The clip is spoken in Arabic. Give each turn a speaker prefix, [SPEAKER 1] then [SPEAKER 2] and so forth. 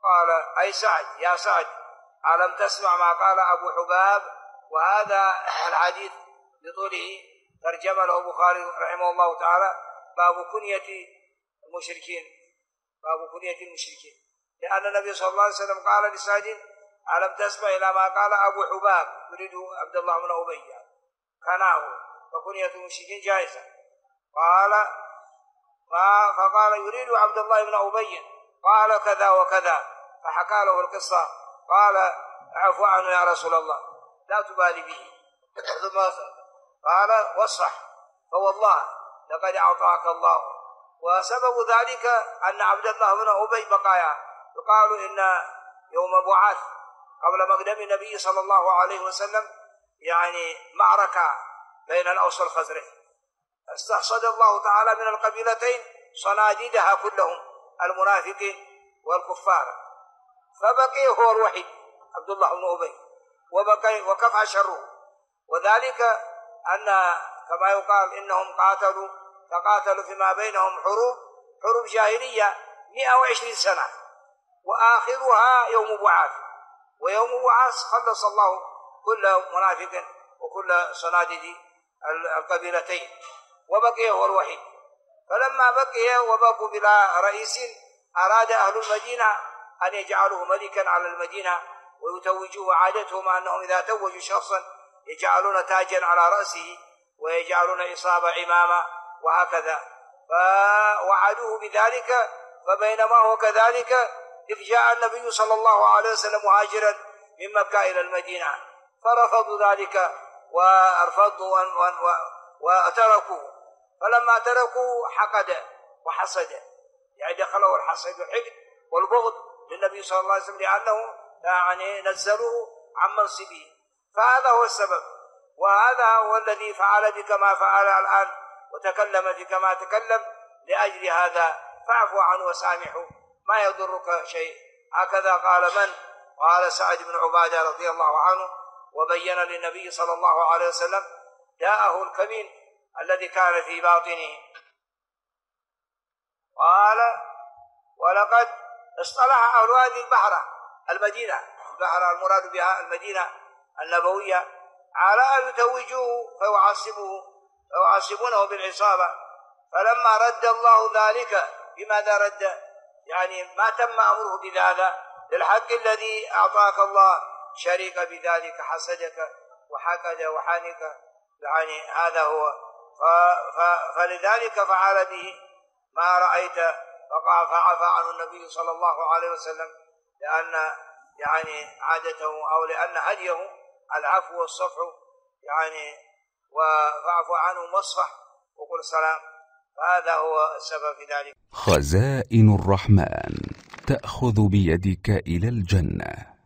[SPEAKER 1] قال أي سعد يا سعد ألم تسمع ما قال أبو حباب؟ وهذا الحديث بطوله ترجم له البخاري رحمه الله تعالى باب كنية المشركين، باب كنية المشركين، لأن النبي صلى الله عليه وسلم قال لسعد ألم تسمع إلى ما قال أبو حباب، يريد عبد الله بن أبي كناه، فكنية المشركين جائزة. فقال يريد عبد الله بن أبي، قال كذا وكذا، فحكى له القصة، قال اعفو عنه يا رسول الله لا تبالي به. ثم قال واصفح فوالله لقد أعطاك الله. وسبب ذلك أن عبد الله بن أبي بقايا، يقال إن يوم بعث قبل مقدم النبي صلى الله عليه وسلم يعني معركة بين الأوس والخزرج، استحصد الله تعالى من القبيلتين صناديدها كلهم المنافقين والكفار، فبقي هو الوحيد عبد الله بن أبي وبقي وكفى شره. وذلك أن كما يقال إنهم تقاتلوا فيما بينهم حروب جاهلية 120 سنة، وآخرها يوم بعث، ويوم بعث خلص الله كل منافق وكل صناديد القبيلتين، وبقي هو الوحيد. فلما بقي وبقوا بلا رئيس أراد أهل المدينة أن يجعلوه ملكا على المدينة ويتوجوه. عادتهم أنهم إذا توجوا شخصا يجعلون تاجا على رأسه ويجعلون إصابة عمامة وهكذا، فوعدوه بذلك. فبينما هو كذلك إذ جاء النبي صلى الله عليه وسلم مهاجرا من مكة إلى المدينة، فرفضوا ذلك وارفضوا وتركوه. فلما تركوا حقد وحسد، يعني دخلوا الحسد والحقد والبغض للنبي صلى الله عليه وسلم، لأنه يعني نزلوه عن منصبه. فهذا هو السبب، وهذا هو الذي فعل بك ما فعل الآن وتكلم بك ما تكلم. لأجل هذا فاعفو عنه وسامحه، ما يضرك شيء. هكذا قال من؟ قال سعد بن عبادة رضي الله عنه، وبين للنبي صلى الله عليه وسلم جاءه الكمين الذي كان في باطنه. قال ولقد اصطلح أهل هذه البحرة المدينة، البحرة المراد بها المدينة النبوية، على أن يتوجوه فيعصبونه بالعصابة. فلما رد الله ذلك، بماذا رد؟ يعني ما تم أمره بهذا للحق الذي أعطاك الله، شريك بذلك حسدك وحقد وحانك، يعني هذا هو. فلذلك فعل به ما رأيت، فعفى عنه النبي صلى الله عليه وسلم، لأن يعني عادته أو لأن هديه العفو والصفح، يعني وفعفو عنه واصفح وقل سلام، فهذا هو السبب في ذلك.
[SPEAKER 2] خزائن الرحمن تأخذ بيدك إلى الجنة.